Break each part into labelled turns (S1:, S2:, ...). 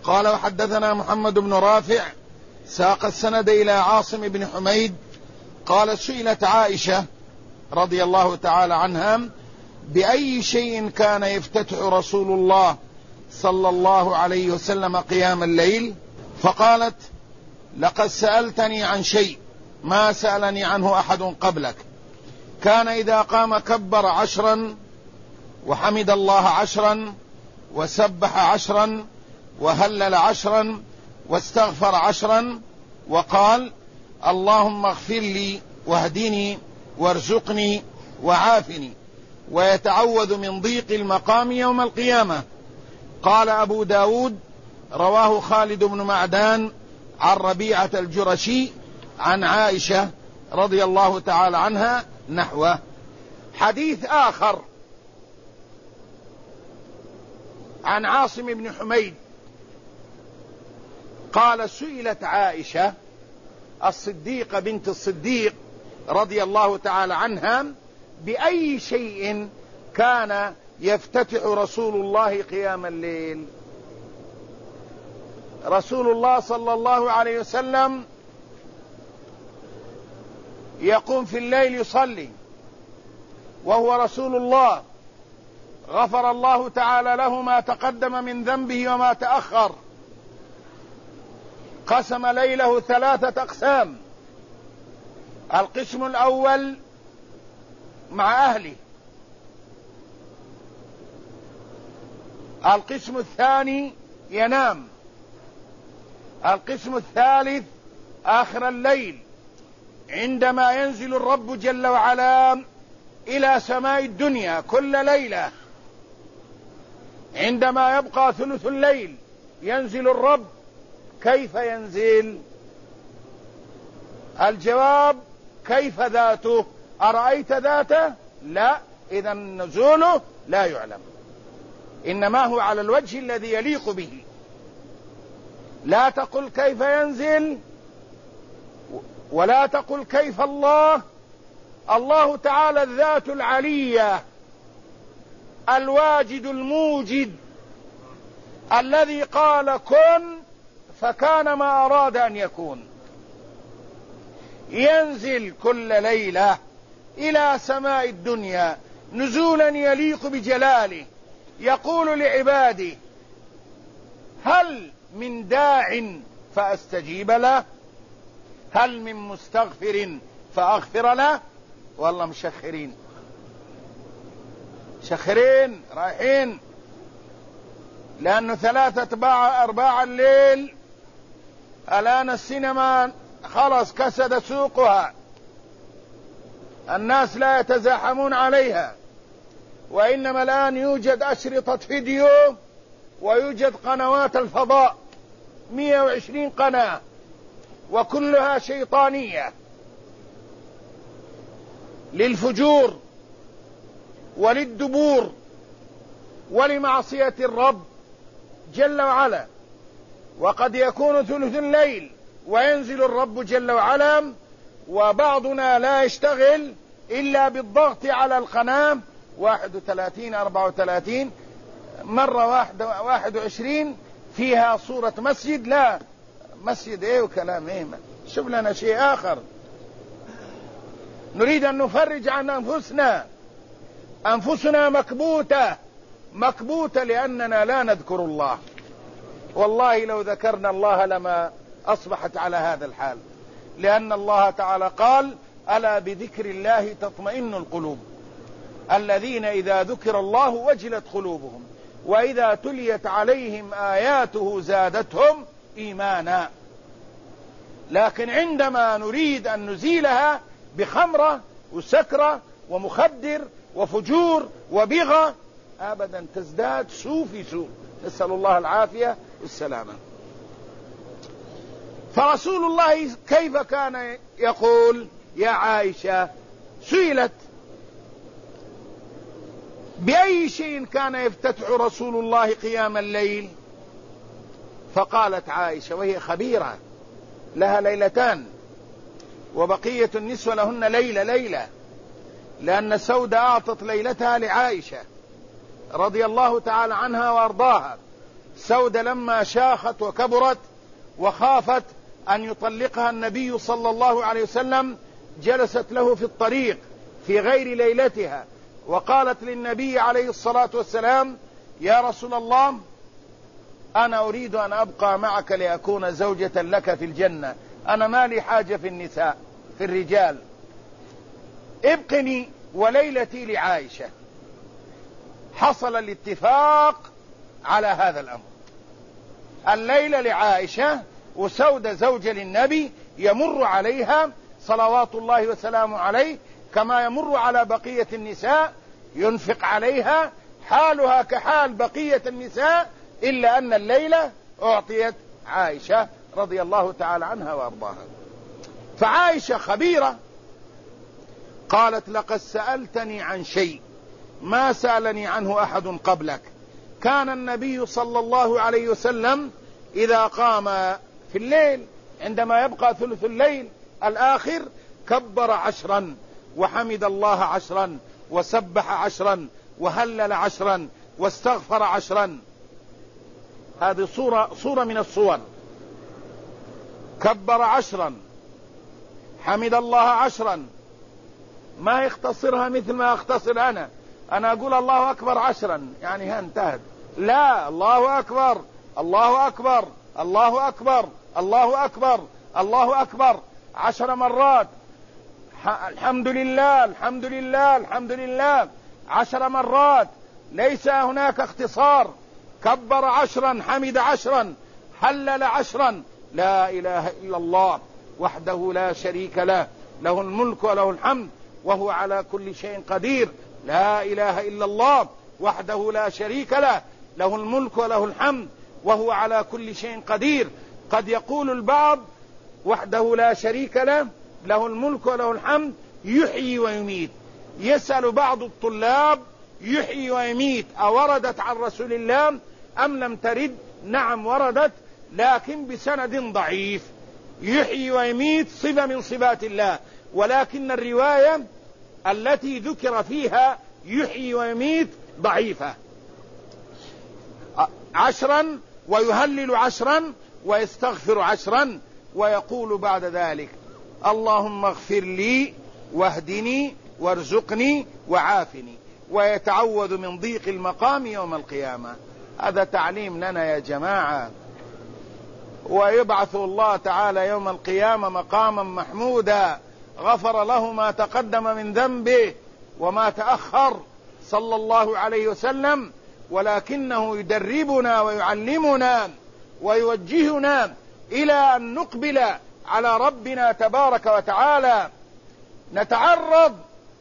S1: قال وحدثنا محمد بن رافع ساق السند إلى عاصم بن حميد قال سئلت عائشة رضي الله تعالى عنها بأي شيء كان يفتتح رسول الله صلى الله عليه وسلم قيام الليل؟ فقالت لقد سألتني عن شيء ما سألني عنه أحد قبلك، كان إذا قام كبر 10 وحمد الله 10 وسبح 10 وهلل 10 واستغفر 10 وقال اللهم اغفر لي واهدني وارزقني وعافني، ويتعوذ من ضيق المقام يوم القيامة. قال أبو داود رواه خالد بن معدان عن ربيعة الجرشي عن عائشة رضي الله تعالى عنها نحوه. حديث آخر عن عاصم بن حميد قال سئلت عائشة الصديقة بنت الصديق رضي الله تعالى عنها بأي شيء كان يفتتح رسول الله قيام الليل؟ رسول الله صلى الله عليه وسلم يقوم في الليل يصلي وهو رسول الله، غفر الله تعالى له ما تقدم من ذنبه وما تأخر، قسم ليله 3 أقسام، القسم الأول مع أهله، القسم الثاني ينام، القسم الثالث آخر الليل عندما ينزل الرب جل وعلا إلى سماء الدنيا كل ليلة، عندما يبقى ثلث الليل ينزل الرب. كيف ينزل؟ الجواب كيف ذاته؟ أرأيت ذاته؟ لا، إذا نزوله لا يعلم، إنما هو على الوجه الذي يليق به. لا تقل كيف ينزل ولا تقل كيف الله. الله تعالى الذات العلية الواجد الموجد الذي قال كن فكان ما أراد أن يكون، ينزل كل ليلة إلى سماء الدنيا نزولا يليق بجلاله، يقول لعباده هل من داع فأستجيب له، هل من مستغفر فأغفر له. والله مشخرين رايحين، لأنه 3/4 الليل الآن السينما خلص كسد سوقها، الناس لا يتزاحمون عليها، وإنما الآن يوجد أشرطة فيديو ويوجد قنوات الفضاء 120 قناة وكلها شيطانية للفجور وللدبور ولمعصية الرب جل وعلا. وقد يكون ثلث الليل وينزل الرب جل وعلا وبعضنا لا يشتغل إلا بالضغط على القناة 31 34 مرة 21 فيها صورة مسجد. لا مسجد ايه وكلام ايه، شوف لنا شيء آخر. نريد أن نفرج عن أنفسنا مكبوتة لأننا لا نذكر الله. والله لو ذكرنا الله لما أصبحت على هذا الحال، لأن الله تعالى قال ألا بذكر الله تطمئن القلوب، الذين إذا ذكر الله وجلت قلوبهم وإذا تليت عليهم آياته زادتهم إيمانا. لكن عندما نريد أن نزيلها بخمرة وسكرة ومخدر وفجور وبغى أبدا تزداد سوء في سوء، نسأل الله العافية والسلامة. فرسول الله كيف كان يقول؟ يا عائشة سئلت بأي شيء كان يفتتح رسول الله قيام الليل؟ فقالت عائشة وهي خبيرة لها ليلتان وبقية النسوة لهن ليلة، لأن سودة أعطت ليلتها لعائشة رضي الله تعالى عنها وأرضاها، سودة لما شاخت وكبرت وخافت أن يطلقها النبي صلى الله عليه وسلم جلست له في الطريق في غير ليلتها وقالت للنبي عليه الصلاة والسلام: يا رسول الله، أنا أريد أن أبقى معك لأكون زوجة لك في الجنة، أنا ما لي حاجة في النساء في الرجال، ابقني وليلتي لعائشة. حصل الاتفاق على هذا الأمر، الليلة لعائشة، وسودة زوجة للنبي يمر عليها صلوات الله وسلامه عليه كما يمر على بقية النساء، ينفق عليها، حالها كحال بقية النساء، إلا أن الليلة أعطيت عائشة رضي الله تعالى عنها وأرضاها. فعائشة خبيرة قالت: لقد سألتني عن شيء ما سألني عنه أحد قبلك. كان النبي صلى الله عليه وسلم إذا قام في الليل عندما يبقى ثلث الليل الآخر كبر 10 وحمد الله 10 وسبح 10 وهلل 10 واستغفر 10. هذه صورة من الصور. كبر 10، حمد الله 10، ما يختصرها مثل ما أختصر أنا أقول الله أكبر 10 يعني ها انتهت. لا، الله أكبر، الله أكبر، الله أكبر، الله أكبر، الله أكبر 10 مرات. الحمد لله، الحمد لله، الحمد لله 10 مرات. ليس هناك اختصار. كبر 10، حمد 10، هلل 10. لا إله إلا الله وحده لا شريك له، له الملك وله الحمد وهو على كل شيء قدير. لا إله إلا الله وحده لا شريك له، له الملك وله الحمد وهو على كل شيء قدير. قد يقول البعض وحده لا شريك له، له الملك وله الحمد، يحيي ويميت. يسأل بعض الطلاب: يحيي ويميت أوردت عن رسول الله أم لم ترد؟ نعم وردت، لكن بسند ضعيف. يحيي ويميت صفة من صفات الله، ولكن الرواية التي ذكر فيها يحيي ويميت ضعيفة. 10 ويهلل 10 ويستغفر 10 ويقول بعد ذلك: اللهم اغفر لي واهدني وارزقني وعافني، ويتعوذ من ضيق المقام يوم القيامة. هذا تعليم لنا يا جماعة. ويبعث الله تعالى يوم القيامة مقاما محمودا غفر له ما تقدم من ذنبه وما تأخر صلى الله عليه وسلم، ولكنه يدربنا ويعلمنا ويوجهنا إلى أن نقبل على ربنا تبارك وتعالى. نتعرض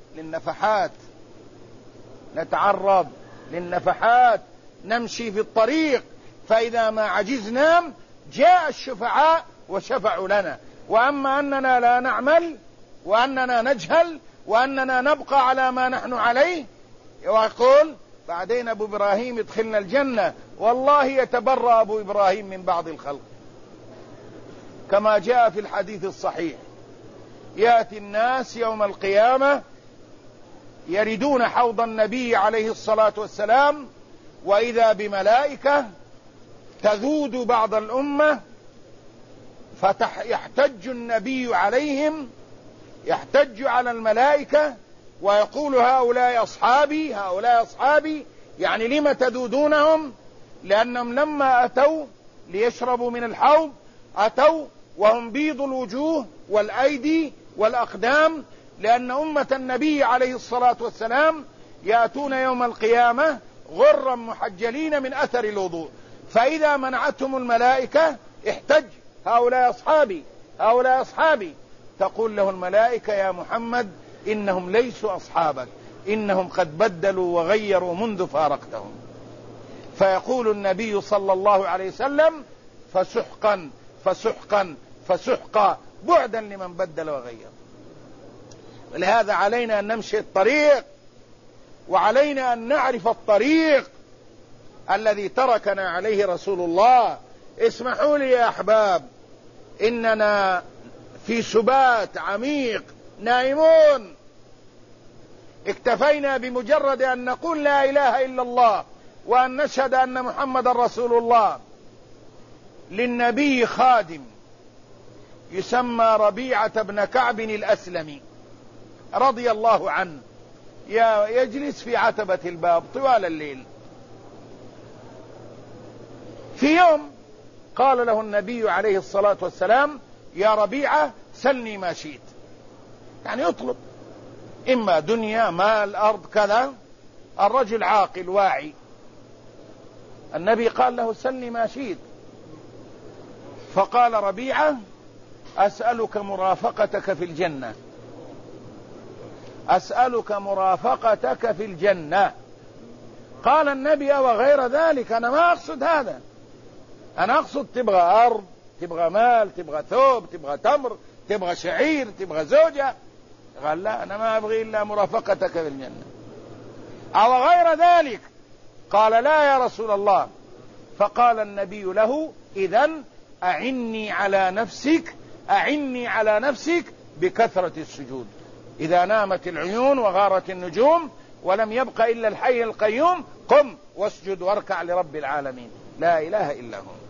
S1: للنفحات، نمشي في الطريق، فإذا ما عجزنا جاء الشفعاء وشفعوا لنا. وأما أننا لا نعمل وأننا نجهل وأننا نبقى على ما نحن عليه، ويقول بعدين أبو إبراهيم يدخلنا الجنة، والله يتبرأ أبو إبراهيم من بعض الخلق، كما جاء في الحديث الصحيح: يأتي الناس يوم القيامة يردون حوض النبي عليه الصلاة والسلام، وإذا بملائكة تذود بعض الأمة، فيحتج النبي عليهم، يحتج على الملائكة ويقول: هؤلاء أصحابي، هؤلاء أصحابي. يعني لم تذودونهم؟ لأنهم لما أتوا ليشربوا من الحوض أتوا وهم بيض الوجوه والأيدي والأقدام، لأن أمة النبي عليه الصلاة والسلام يأتون يوم القيامة غرا محجلين من أثر الوضوء. فإذا منعتهم الملائكة احتج: هؤلاء أصحابي، هؤلاء أصحابي. تقول له الملائكة: يا محمد إنهم ليسوا أصحابك، إنهم قد بدلوا وغيروا منذ فارقتهم. فيقول النبي صلى الله عليه وسلم: فسحقا فسحقا فسحقا، بعدا لمن بدل وغير. ولهذا علينا أن نمشي الطريق، وعلينا أن نعرف الطريق الذي تركنا عليه رسول الله. اسمحوا لي يا أحباب، إننا في سبات عميق نائمون. اكتفينا بمجرد أن نقول لا إله إلا الله وأن نشهد أن محمد رسول الله للنبي خادم يسمى ربيعة بن كعب الأسلمي رضي الله عنه، يجلس في عتبة الباب طوال الليل. في يوم قال له النبي عليه الصلاة والسلام: يا ربيعة سلني ما شئت، يعني يطلب إما دنيا مال أرض كذا. الرجل عاقل واعي، النبي قال له: سلني ما شئت. فقال ربيعة: أسألك مرافقتك في الجنة، أسألك مرافقتك في الجنة. قال النبي: وغير ذلك؟ أنا ما أقصد هذا، أنا أقصد تبغى أرض، تبغى مال، تبغى ثوب، تبغى تمر، تبغى شعير، تبغى زوجة. قال: لا، أنا ما أبغي إلا مرافقتك في الجنة. أو غير ذلك؟ قال: لا يا رسول الله. فقال النبي له: إذن أعني على نفسك، أعني على نفسك بكثرة السجود. إذا نامت العيون وغارت النجوم ولم يبق إلا الحي القيوم، قم واسجد واركع لرب العالمين، لا إله إلا هو.